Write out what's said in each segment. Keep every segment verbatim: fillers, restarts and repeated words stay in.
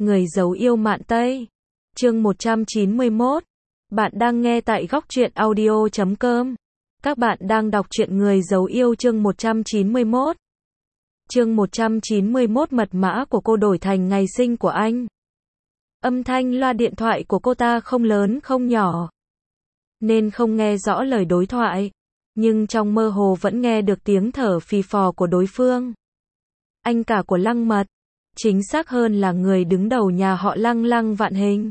Người giấu yêu mạn Tây. Chương một trăm chín mươi mốt. Bạn đang nghe tại góc truyện audio chấm com. Các bạn đang đọc truyện Người giấu yêu chương một trăm chín mươi mốt. Chương một trăm chín mươi mốt mật mã của cô đổi thành ngày sinh của anh. Âm thanh loa điện thoại của cô ta không lớn không nhỏ, nên không nghe rõ lời đối thoại, nhưng trong mơ hồ vẫn nghe được tiếng thở phì phò của đối phương. Anh cả của Lăng Mật, chính xác hơn là người đứng đầu nhà họ Lăng Lăng Vạn Hình.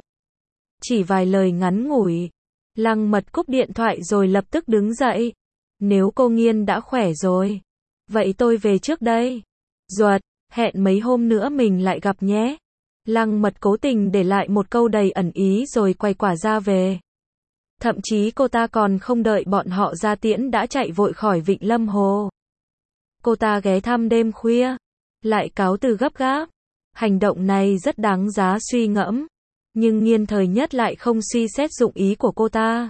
Chỉ vài lời ngắn ngủi, Lăng Mật cúp điện thoại rồi lập tức đứng dậy. Nếu cô Nghiên đã khỏe rồi, vậy tôi về trước đây. Ruột, hẹn mấy hôm nữa mình lại gặp nhé. Lăng Mật cố tình để lại một câu đầy ẩn ý rồi quay quả ra về. Thậm chí cô ta còn không đợi bọn họ ra tiễn đã chạy vội khỏi Vịnh Lâm Hồ. Cô ta ghé thăm đêm khuya, lại cáo từ gấp gáp. Hành động này rất đáng giá suy ngẫm, nhưng Nghiên Thời Nhất lại không suy xét dụng ý của cô ta.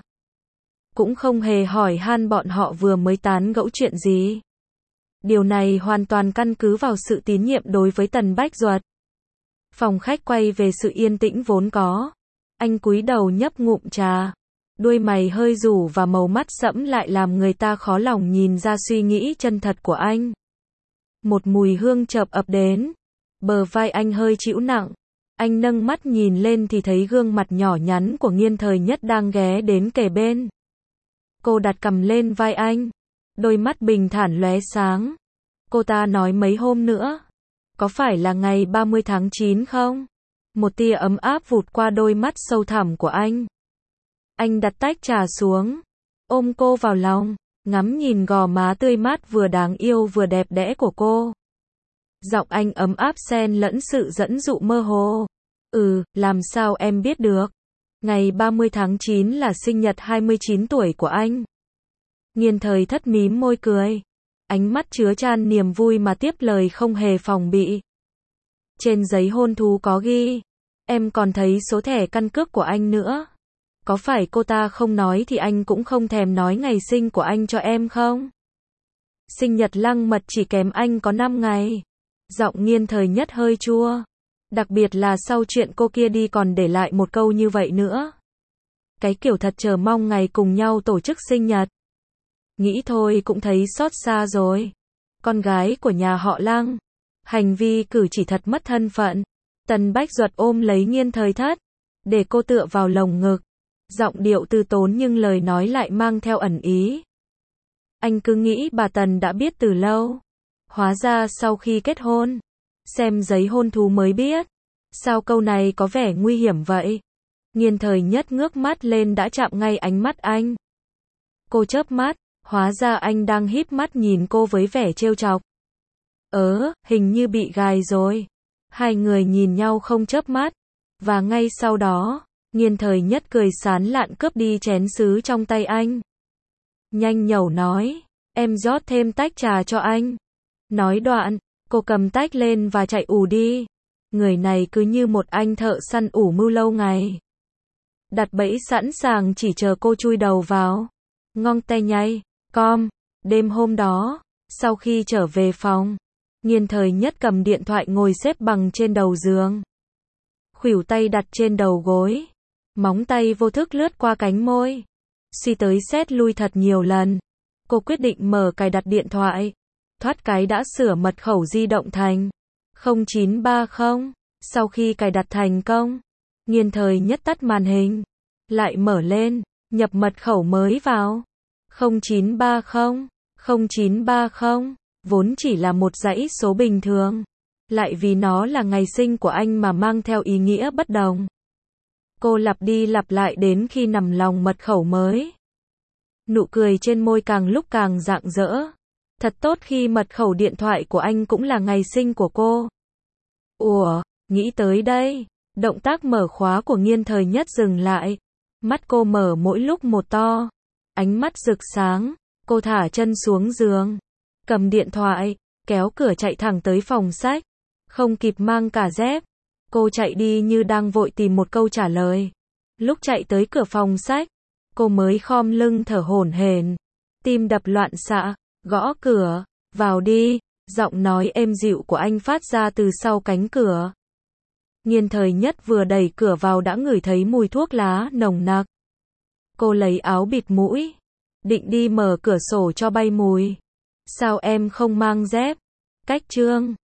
Cũng không hề hỏi han bọn họ vừa mới tán gẫu chuyện gì. Điều này hoàn toàn căn cứ vào sự tín nhiệm đối với Tần Bách Duật. Phòng khách quay về sự yên tĩnh vốn có. Anh cúi đầu nhấp ngụm trà. Đuôi mày hơi rủ và màu mắt sẫm lại làm người ta khó lòng nhìn ra suy nghĩ chân thật của anh. Một mùi hương chợp ập đến. Bờ vai anh hơi chịu nặng. Anh nâng mắt nhìn lên thì thấy gương mặt nhỏ nhắn của Nghiên Thời Nhất đang ghé đến kề bên. Cô đặt cằm lên vai anh. Đôi mắt bình thản lóe sáng. Cô ta nói mấy hôm nữa. Có phải là ngày ba mươi tháng chín không? Một tia ấm áp vụt qua đôi mắt sâu thẳm của anh. Anh đặt tách trà xuống, ôm cô vào lòng, ngắm nhìn gò má tươi mát vừa đáng yêu vừa đẹp đẽ của cô. Giọng anh ấm áp xen lẫn sự dẫn dụ mơ hồ. Ừ, làm sao em biết được? Ngày ba mươi tháng chín là sinh nhật hai mươi chín tuổi của anh. Nghiên Thời Thất mím môi cười. Ánh mắt chứa chan niềm vui mà tiếp lời không hề phòng bị. Trên giấy hôn thú có ghi. Em còn thấy số thẻ căn cước của anh nữa. Có phải cô ta không nói thì anh cũng không thèm nói ngày sinh của anh cho em không? Sinh nhật Lăng Mật chỉ kém anh có năm ngày. Giọng Nghiên Thời Nhất hơi chua. Đặc biệt là sau chuyện cô kia đi còn để lại một câu như vậy nữa. Cái kiểu thật chờ mong ngày cùng nhau tổ chức sinh nhật. Nghĩ thôi cũng thấy xót xa rồi. Con gái của nhà họ Lăng. Hành vi cử chỉ thật mất thân phận. Tần Bách Duật ôm lấy Nghiên Thời Thất, để cô tựa vào lồng ngực. Giọng điệu từ tốn nhưng lời nói lại mang theo ẩn ý. Anh cứ nghĩ bà Tần đã biết từ lâu. Hóa ra sau khi kết hôn, xem giấy hôn thú mới biết. Sao câu này có vẻ nguy hiểm vậy? Nghiên Thời Nhất ngước mắt lên đã chạm ngay ánh mắt anh. Cô chớp mắt, hóa ra anh đang híp mắt nhìn cô với vẻ trêu chọc. Ớ, hình như bị gài rồi. Hai người nhìn nhau không chớp mắt. Và ngay sau đó, Nghiên Thời Nhất cười sán lạn cướp đi chén sứ trong tay anh. Nhanh nhẩu nói, em rót thêm tách trà cho anh. Nói đoạn, cô cầm tách lên và chạy ù đi. Người này cứ như một anh thợ săn ủ mưu lâu ngày. Đặt bẫy sẵn sàng chỉ chờ cô chui đầu vào. Ngong tay nhay, com. Đêm hôm đó, sau khi trở về phòng, Nghiên Thời Nhất cầm điện thoại ngồi xếp bằng trên đầu giường. Khuỷu tay đặt trên đầu gối. Móng tay vô thức lướt qua cánh môi. Suy tới xét lui thật nhiều lần. Cô quyết định mở cài đặt điện thoại. Thoát cái đã sửa mật khẩu di động thành không chín ba không. Sau khi cài đặt thành công, Nghiên Thời Nhất tắt màn hình. Lại mở lên, nhập mật khẩu mới vào. không chín ba không, không chín ba không. Vốn chỉ là một dãy số bình thường. Lại vì nó là ngày sinh của anh mà mang theo ý nghĩa bất đồng. Cô lặp đi lặp lại đến khi nằm lòng mật khẩu mới. Nụ cười trên môi càng lúc càng rạng rỡ. Thật tốt khi mật khẩu điện thoại của anh cũng là ngày sinh của cô. Ủa, nghĩ tới đây, động tác mở khóa của Nghiên Thời Nhất dừng lại. Mắt cô mở mỗi lúc một to. Ánh mắt rực sáng, cô thả chân xuống giường. Cầm điện thoại, kéo cửa chạy thẳng tới phòng sách. Không kịp mang cả dép. Cô chạy đi như đang vội tìm một câu trả lời. Lúc chạy tới cửa phòng sách, cô mới khom lưng thở hổn hển, tim đập loạn xạ, gõ cửa, vào đi, giọng nói êm dịu của anh phát ra từ sau cánh cửa. Nghiên Thời Nhất vừa đẩy cửa vào đã ngửi thấy mùi thuốc lá nồng nặc. Cô lấy áo bịt mũi, định đi mở cửa sổ cho bay mùi. Sao em không mang dép? Cách Trương